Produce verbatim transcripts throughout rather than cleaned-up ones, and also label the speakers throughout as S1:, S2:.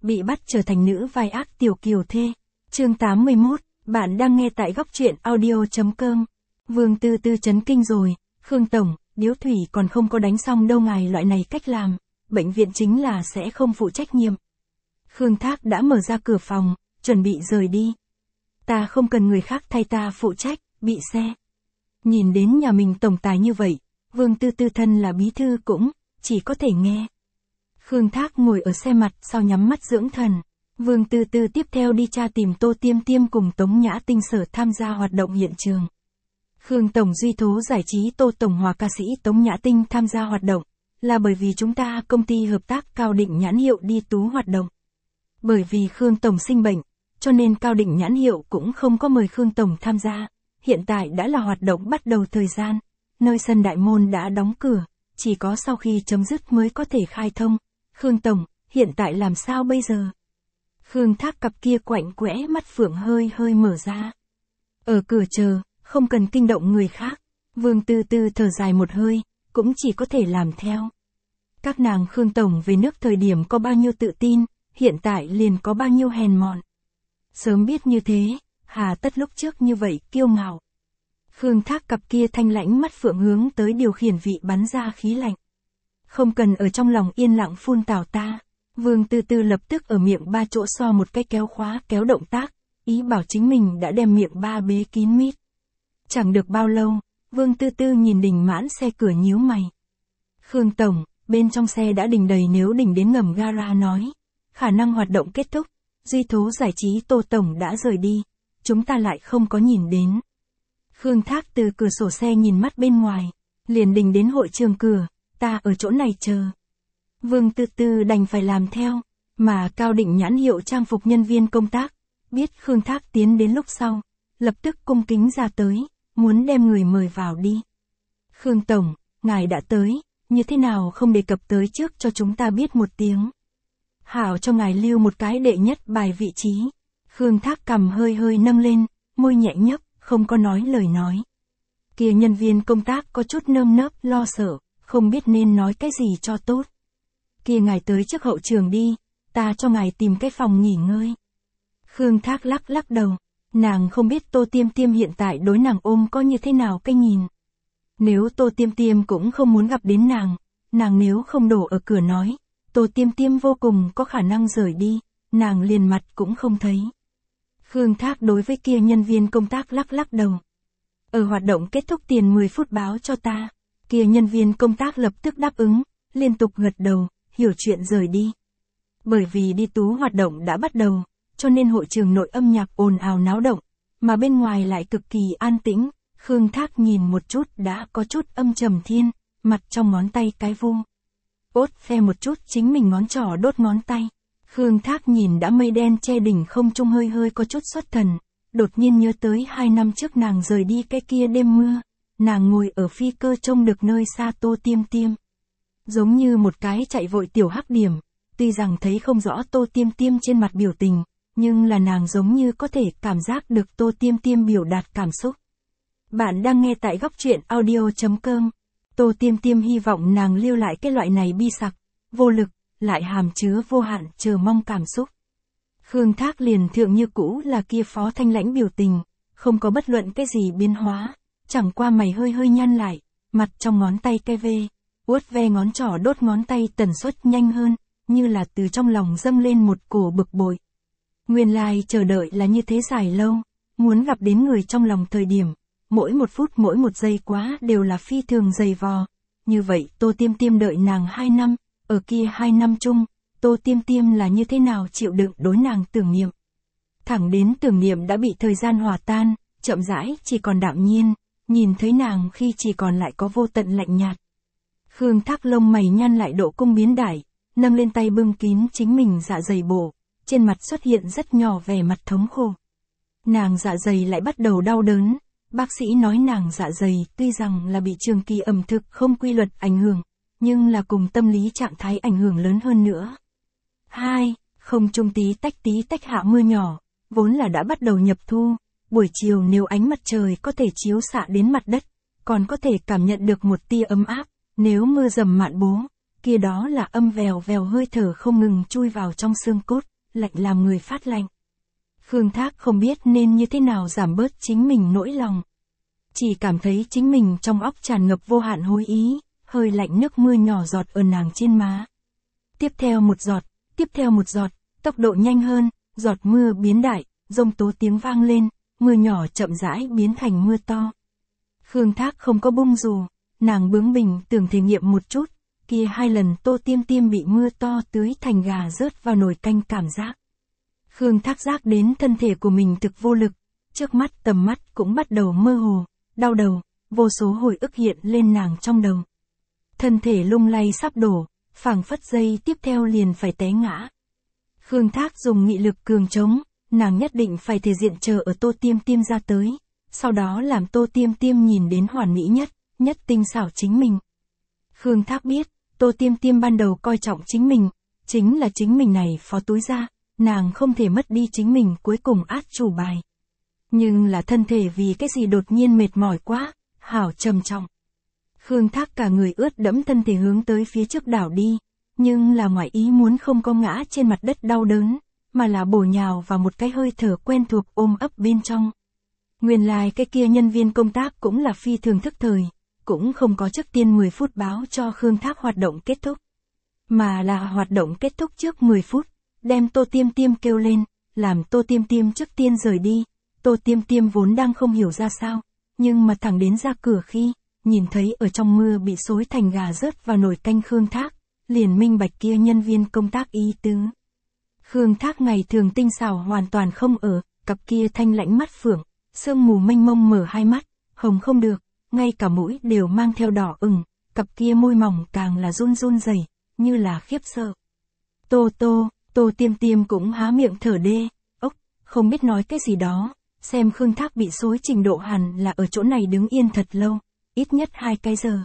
S1: Bị bắt trở thành nữ vai ác tiểu kiều thê. Chương tám mươi mốt, bạn đang nghe tại góc truyện audio chấm com. Vương Tư Tư chấn kinh rồi, Khương Tổng, điếu thủy còn không có đánh xong đâu ngài, loại này cách làm, bệnh viện chính là sẽ không phụ trách nhiệm. Khương Thác đã mở ra cửa phòng, chuẩn bị rời đi. Ta không cần người khác thay ta phụ trách, bị xe. Nhìn đến nhà mình tổng tài như vậy, Vương Tư Tư thân là bí thư cũng, chỉ có thể nghe. Khương Thác ngồi ở xe mặt sau nhắm mắt dưỡng thần. Vương Tư Tư tiếp theo đi tra tìm Tô Tiêm Tiêm cùng Tống Nhã Tinh sở tham gia hoạt động hiện trường. Khương Tổng duy thố giải trí Tô Tổng hòa ca sĩ Tống Nhã Tinh tham gia hoạt động, là bởi vì chúng ta công ty hợp tác Cao Định nhãn hiệu đi tú hoạt động. Bởi vì Khương Tổng sinh bệnh, cho nên Cao Định nhãn hiệu cũng không có mời Khương Tổng tham gia. Hiện tại đã là hoạt động bắt đầu thời gian, nơi sân đại môn đã đóng cửa, chỉ có sau khi chấm dứt mới có thể khai thông. Khương Tổng, hiện tại làm sao bây giờ? Khương Thác cặp kia quạnh quẽ mắt phượng hơi hơi mở ra. Ở cửa chờ, không cần kinh động người khác. Vương Tư Tư thở dài một hơi, cũng chỉ có thể làm theo. Các nàng Khương Tổng về nước thời điểm có bao nhiêu tự tin, hiện tại liền có bao nhiêu hèn mọn. Sớm biết như thế, hà tất lúc trước như vậy kiêu ngạo. Khương Thác cặp kia thanh lãnh mắt phượng hướng tới điều khiển vị bắn ra khí lạnh. Không cần ở trong lòng yên lặng phun tào ta. Vương Tư Tư lập tức ở miệng ba chỗ so một cái kéo khóa kéo động tác, ý bảo chính mình đã đem miệng ba bế kín mít. Chẳng được bao lâu, Vương Tư Tư nhìn đình mãn xe cửa nhíu mày. Khương Tổng, bên trong xe đã đình đầy, nếu đình đến ngầm gara nói, khả năng hoạt động kết thúc, duy thố giải trí Tô Tổng đã rời đi, chúng ta lại không có nhìn đến. Khương Thác từ cửa sổ xe nhìn mắt bên ngoài, liền đình đến hội trường cửa, ta ở chỗ này chờ. Vương Tư Tư đành phải làm theo, mà Cao Định nhãn hiệu trang phục nhân viên công tác, biết Khương Thác tiến đến lúc sau, lập tức cung kính ra tới, muốn đem người mời vào đi. Khương Tổng, ngài đã tới, như thế nào không đề cập tới trước cho chúng ta biết một tiếng. Hảo cho ngài lưu một cái đệ nhất bài vị trí. Khương Thác cằm hơi hơi nâng lên, môi nhẹ nhấp, không có nói lời nói. Kia nhân viên công tác có chút nơm nớp lo sợ, không biết nên nói cái gì cho tốt. Kia ngài tới trước hậu trường đi, ta cho ngài tìm cái phòng nghỉ ngơi. Khương Thác lắc lắc đầu, nàng không biết Tô Tiêm Tiêm hiện tại đối nàng ôm có như thế nào cái nhìn. Nếu Tô Tiêm Tiêm cũng không muốn gặp đến nàng, nàng nếu không đổ ở cửa nói, Tô Tiêm Tiêm vô cùng có khả năng rời đi, nàng liền mặt cũng không thấy. Khương Thác đối với kia nhân viên công tác lắc lắc đầu. Ở hoạt động kết thúc tiền mười phút báo cho ta. Kia nhân viên công tác lập tức đáp ứng, liên tục gật đầu, hiểu chuyện rời đi. Bởi vì đi tú hoạt động đã bắt đầu, cho nên hội trường nội âm nhạc ồn ào náo động, mà bên ngoài lại cực kỳ an tĩnh. Khương Thác nhìn một chút đã có chút âm trầm thiên, mặt trong ngón tay cái vuông. Ốt phe một chút chính mình ngón trỏ đốt ngón tay. Khương Thác nhìn đã mây đen che đỉnh không trung hơi hơi có chút xuất thần, đột nhiên nhớ tới hai năm trước nàng rời đi cái kia đêm mưa, nàng ngồi ở phi cơ trông được nơi xa Tô Tiêm Tiêm. Giống như một cái chạy vội tiểu hắc điểm, tuy rằng thấy không rõ Tô Tiêm Tiêm trên mặt biểu tình, nhưng là nàng giống như có thể cảm giác được Tô Tiêm Tiêm biểu đạt cảm xúc. Bạn đang nghe tại góc truyện audio chấm com. Tô Tiêm Tiêm hy vọng nàng lưu lại cái loại này bi sặc, vô lực, lại hàm chứa vô hạn chờ mong cảm xúc. Khương Thác liền thượng như cũ là kia phó thanh lãnh biểu tình, không có bất luận cái gì biến hóa, chẳng qua mày hơi hơi nhăn lại, mặt trong ngón tay cái vê, uốt ve ngón trỏ đốt ngón tay tần suất nhanh hơn, như là từ trong lòng dâng lên một cổ bực bội. Nguyên lai chờ đợi là như thế dài lâu, muốn gặp đến người trong lòng thời điểm, mỗi một phút mỗi một giây quá đều là phi thường dày vò. Như vậy Tô Tiêm Tiêm đợi nàng hai năm, ở kia hai năm chung, Tô Tiêm Tiêm là như thế nào chịu đựng đối nàng tưởng niệm. Thẳng đến tưởng niệm đã bị thời gian hòa tan, chậm rãi chỉ còn đạm nhiên, nhìn thấy nàng khi chỉ còn lại có vô tận lạnh nhạt. Khương Thác lông mày nhăn lại độ cung biến đại, nâng lên tay bưng kín chính mình dạ dày bổ, trên mặt xuất hiện rất nhỏ vẻ mặt thống khổ. Nàng dạ dày lại bắt đầu đau đớn, bác sĩ nói nàng dạ dày tuy rằng là bị trường kỳ ẩm thực không quy luật ảnh hưởng, nhưng là cùng tâm lý trạng thái ảnh hưởng lớn hơn nữa. Hai, không trung tí tách tí tách hạ mưa nhỏ, vốn là đã bắt đầu nhập thu, buổi chiều nếu ánh mặt trời có thể chiếu xạ đến mặt đất, còn có thể cảm nhận được một tia ấm áp, nếu mưa dầm mạn bố, kia đó là âm vèo vèo hơi thở không ngừng chui vào trong xương cốt, lạnh làm người phát lạnh. Khương Thác không biết nên như thế nào giảm bớt chính mình nỗi lòng. Chỉ cảm thấy chính mình trong óc tràn ngập vô hạn hối ý, hơi lạnh nước mưa nhỏ giọt ở nàng trên má. Tiếp theo một giọt, tiếp theo một giọt, tốc độ nhanh hơn, giọt mưa biến đại, giông tố tiếng vang lên, mưa nhỏ chậm rãi biến thành mưa to. Khương Thác không có bung dù, nàng bướng bỉnh tưởng thể nghiệm một chút, kia hai lần Tô Tiêm Tiêm bị mưa to tưới thành gà rớt vào nồi canh cảm giác. Khương Thác giác đến thân thể của mình thực vô lực, trước mắt tầm mắt cũng bắt đầu mơ hồ, đau đầu, vô số hồi ức hiện lên nàng trong đầu. Thân thể lung lay sắp đổ, phảng phất giây tiếp theo liền phải té ngã. Khương Thác dùng nghị lực cường chống, nàng nhất định phải thể diện chờ ở Tô Tiêm Tiêm ra tới, sau đó làm Tô Tiêm Tiêm nhìn đến hoàn mỹ nhất, nhất tinh xảo chính mình. Khương Thác biết, Tô Tiêm Tiêm ban đầu coi trọng chính mình, chính là chính mình này phó túi ra, nàng không thể mất đi chính mình cuối cùng át chủ bài. Nhưng là thân thể vì cái gì đột nhiên mệt mỏi quá, hảo trầm trọng. Khương Thác cả người ướt đẫm thân thể hướng tới phía trước đảo đi, nhưng là ngoại ý muốn không có ngã trên mặt đất đau đớn, mà là bổ nhào vào một cái hơi thở quen thuộc ôm ấp bên trong. Nguyên lai like cái kia nhân viên công tác cũng là phi thường thức thời, cũng không có trước tiên mười phút báo cho Khương Thác hoạt động kết thúc, mà là hoạt động kết thúc trước mười phút, đem Tô Tiêm Tiêm kêu lên, làm Tô Tiêm Tiêm trước tiên rời đi. Tô Tiêm Tiêm vốn đang không hiểu ra sao, nhưng mà thẳng đến ra cửa khi, nhìn thấy ở trong mưa bị xối thành gà rớt vào nồi canh Khương Thác, liền minh bạch kia nhân viên công tác ý tứ. Khương Thác ngày thường tinh xảo hoàn toàn không ở, cặp kia thanh lãnh mắt phượng, sương mù mênh mông mở hai mắt, hồng không được, ngay cả mũi đều mang theo đỏ ửng, cặp kia môi mỏng càng là run run rẩy, như là khiếp sợ. Tô Tô, Tô Tiêm Tiêm cũng há miệng thở đê, ốc, không biết nói cái gì đó, xem Khương Thác bị xối trình độ hẳn là ở chỗ này đứng yên thật lâu, ít nhất hai cái giờ.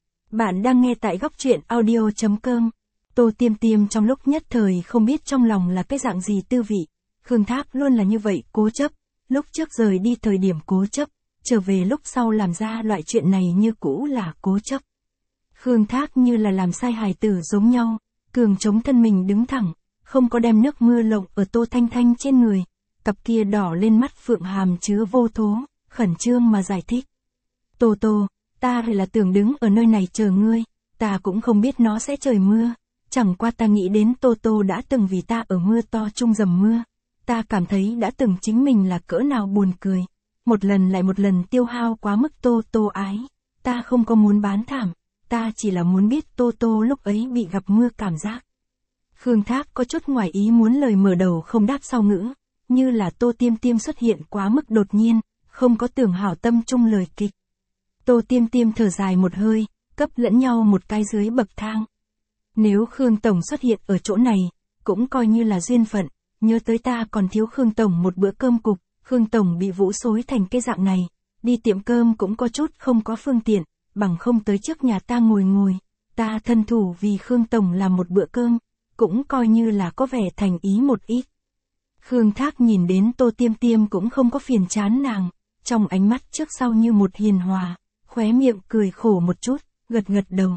S1: Bạn đang nghe tại góc truyện audio chấm com. Tô Tiêm Tiêm trong lúc nhất thời không biết trong lòng là cái dạng gì tư vị. Khương Thác luôn là như vậy cố chấp, lúc trước rời đi thời điểm cố chấp, trở về lúc sau làm ra loại chuyện này như cũ là cố chấp. Khương Thác như là làm sai hài tử giống nhau, cường chống thân mình đứng thẳng, không có đem nước mưa lộng ở Tô Thanh Thanh trên người, cặp kia đỏ lên mắt phượng hàm chứa vô thố, khẩn trương mà giải thích. Tô Tô, ta là tưởng đứng ở nơi này chờ ngươi, ta cũng không biết nó sẽ trời mưa, chẳng qua ta nghĩ đến Tô Tô đã từng vì ta ở mưa to chung dầm mưa, ta cảm thấy đã từng chính mình là cỡ nào buồn cười, một lần lại một lần tiêu hao quá mức Tô Tô ái, ta không có muốn bán thảm, ta chỉ là muốn biết Tô Tô lúc ấy bị gặp mưa cảm giác. Khương Thác có chút ngoài ý muốn lời mở đầu không đáp sau ngữ, như là Tô Tiêm Tiêm xuất hiện quá mức đột nhiên, không có tưởng hảo tâm chung lời kịch. Tô Tiêm Tiêm thở dài một hơi, cấp lẫn nhau một cái dưới bậc thang. Nếu Khương Tổng xuất hiện ở chỗ này, cũng coi như là duyên phận, nhớ tới ta còn thiếu Khương Tổng một bữa cơm cục, Khương Tổng bị vũ xối thành cái dạng này, đi tiệm cơm cũng có chút không có phương tiện, bằng không tới trước nhà ta ngồi ngồi, ta thân thủ vì Khương Tổng làm một bữa cơm, cũng coi như là có vẻ thành ý một ít. Khương Thác nhìn đến Tô Tiêm Tiêm cũng không có phiền chán nàng, trong ánh mắt trước sau như một hiền hòa, khóe miệng cười khổ một chút, gật gật đầu.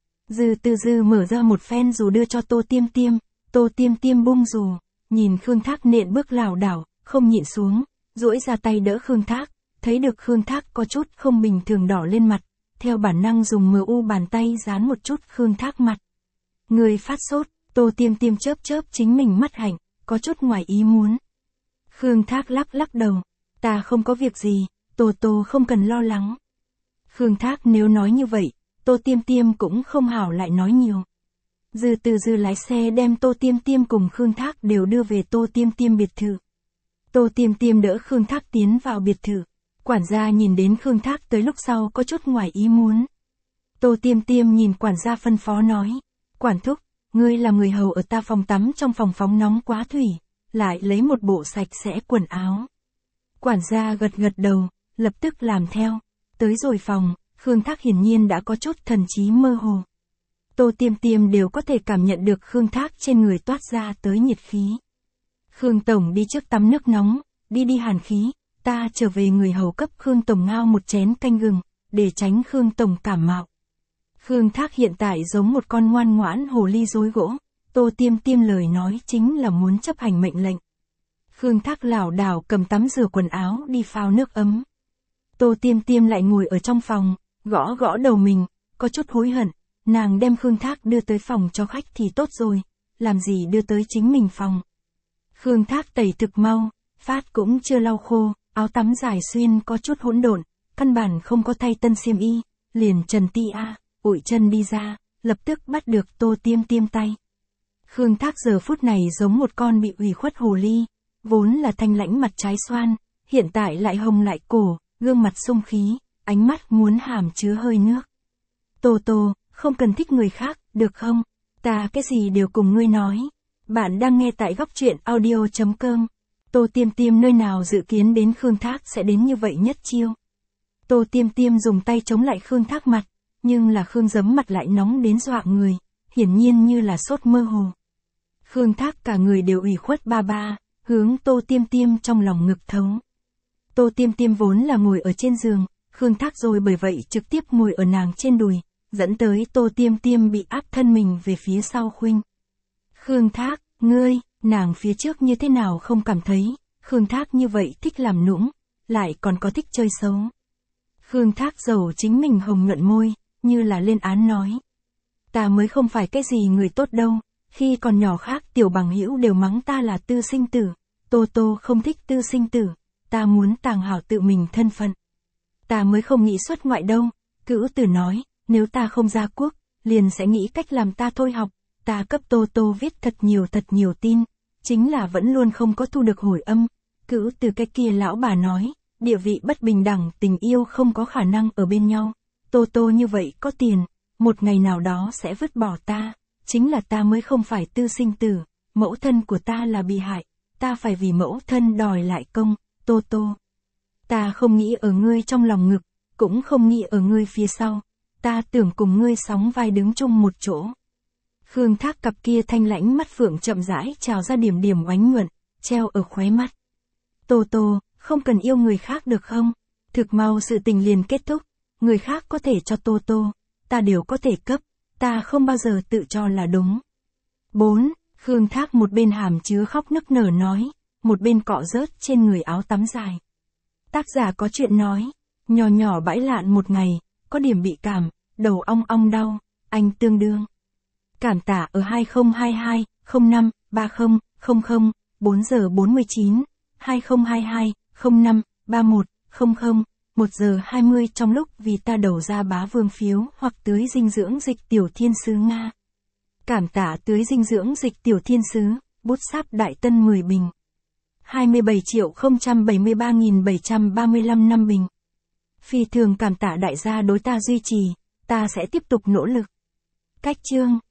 S1: Dư Tư Dư mở ra một phen dù đưa cho Tô Tiêm Tiêm, Tô Tiêm Tiêm bung dù, nhìn Khương Thác nện bước lảo đảo, không nhịn xuống, duỗi ra tay đỡ Khương Thác, thấy được Khương Thác có chút không bình thường đỏ lên mặt, theo bản năng dùng mờ u bàn tay dán một chút Khương Thác mặt. Người phát sốt, Tô Tiêm Tiêm chớp chớp chính mình mắt hạnh, có chút ngoài ý muốn. Khương Thác lắc lắc đầu, ta không có việc gì, Tô Tô không cần lo lắng. Khương Thác nếu nói như vậy, Tô Tiêm Tiêm cũng không hảo lại nói nhiều. Dư Tư Dư lái xe đem Tô Tiêm Tiêm cùng Khương Thác đều đưa về Tô Tiêm Tiêm biệt thự. Tô Tiêm Tiêm đỡ Khương Thác tiến vào biệt thự. Quản gia nhìn đến Khương Thác tới lúc sau có chút ngoài ý muốn. Tô Tiêm Tiêm nhìn quản gia phân phó nói, quản thúc, ngươi là người hầu ở ta phòng tắm trong phòng phóng nóng quá thủy, lại lấy một bộ sạch sẽ quần áo. Quản gia gật gật đầu, lập tức làm theo. Tới rồi phòng, Khương Thác hiển nhiên đã có chút thần trí mơ hồ. Tô Tiêm Tiêm đều có thể cảm nhận được Khương Thác trên người toát ra tới nhiệt khí. Khương Tổng đi trước tắm nước nóng, đi đi hàn khí, ta trở về người hầu cấp Khương Tổng ngao một chén canh gừng, để tránh Khương Tổng cảm mạo. Khương Thác hiện tại giống một con ngoan ngoãn hồ ly rối gỗ, Tô Tiêm Tiêm lời nói chính là muốn chấp hành mệnh lệnh. Khương Thác lảo đảo cầm tắm rửa quần áo đi phao nước ấm. Tô Tiêm Tiêm lại ngồi ở trong phòng, gõ gõ đầu mình, có chút hối hận, nàng đem Khương Thác đưa tới phòng cho khách thì tốt rồi, làm gì đưa tới chính mình phòng. Khương Thác tẩy thực mau, phát cũng chưa lau khô, áo tắm dài xuyên có chút hỗn độn, căn bản không có thay tân xiêm y, liền trần ti a, ủi chân đi ra, lập tức bắt được Tô Tiêm Tiêm tay. Khương Thác giờ phút này giống một con bị ủy khuất hồ ly, vốn là thanh lãnh mặt trái xoan, hiện tại lại hồng lại cổ, gương mặt xung khí, ánh mắt muốn hàm chứa hơi nước. Tô Tô, không cần thích người khác, được không? Ta cái gì đều cùng ngươi nói. Bạn đang nghe tại góc truyện audio chấm com. Tô Tiêm Tiêm nơi nào dự kiến đến Khương Thác sẽ đến như vậy nhất chiêu. Tô Tiêm Tiêm dùng tay chống lại Khương Thác mặt, nhưng là Khương giấm mặt lại nóng đến dọa người, hiển nhiên như là sốt mơ hồ. Khương Thác cả người đều ủy khuất ba ba, hướng Tô Tiêm Tiêm trong lòng ngực thấu. Tô Tiêm Tiêm vốn là ngồi ở trên giường, Khương Thác rồi bởi vậy trực tiếp ngồi ở nàng trên đùi, dẫn tới Tô Tiêm Tiêm bị áp thân mình về phía sau khuynh. Khương Thác, ngươi, nàng phía trước như thế nào không cảm thấy, Khương Thác như vậy thích làm nũng, lại còn có thích chơi xấu. Khương Thác dầu chính mình hồng nhuận môi, như là lên án nói. Ta mới không phải cái gì người tốt đâu, khi còn nhỏ khác tiểu bằng hữu đều mắng ta là tư sinh tử, Tô Tô không thích tư sinh tử, ta muốn tàng hảo tự mình thân phận. Ta mới không nghĩ xuất ngoại đâu, Cửu Tử nói, nếu ta không ra quốc, liền sẽ nghĩ cách làm ta thôi học, ta cấp Tô Tô viết thật nhiều thật nhiều tin, chính là vẫn luôn không có thu được hồi âm. Cửu Tử cái kia lão bà nói, địa vị bất bình đẳng, tình yêu không có khả năng ở bên nhau, Tô Tô như vậy có tiền, một ngày nào đó sẽ vứt bỏ ta, chính là ta mới không phải tư sinh tử, mẫu thân của ta là bị hại, ta phải vì mẫu thân đòi lại công, Tô Tô. Ta không nghĩ ở ngươi trong lòng ngực, cũng không nghĩ ở ngươi phía sau, ta tưởng cùng ngươi sóng vai đứng chung một chỗ. Khương Thác cặp kia thanh lãnh mắt phượng chậm rãi trào ra điểm điểm oánh nhuận, treo ở khóe mắt. Tô Tô, không cần yêu người khác được không? Thực mau sự tình liền kết thúc, người khác có thể cho Tô Tô, ta đều có thể cấp, ta không bao giờ tự cho là đúng. bốn. Khương Thác một bên hàm chứa khóc nức nở nói, một bên cọ rớt trên người áo tắm dài. Tác giả có chuyện nói, nhỏ nhỏ bãi lạn một ngày, có điểm bị cảm, đầu ong ong đau, anh tương đương. Cảm tả ở hai không hai hai không năm ba không không không, bốn giờ bốn mươi chín, hai không hai hai không năm ba một không không, một giờ hai mươi trong lúc vì ta đầu ra bá vương phiếu hoặc tưới dinh dưỡng dịch tiểu thiên sứ Nga. Cảm tả tưới dinh dưỡng dịch tiểu thiên sứ, bút sáp Đại Tân mười bình. hai mươi bảy triệu không trăm bảy mươi ba nghìn bảy trăm ba mươi lăm năm bình. Phi thường cảm tạ đại gia đối ta duy trì, ta sẽ tiếp tục nỗ lực. Cách chương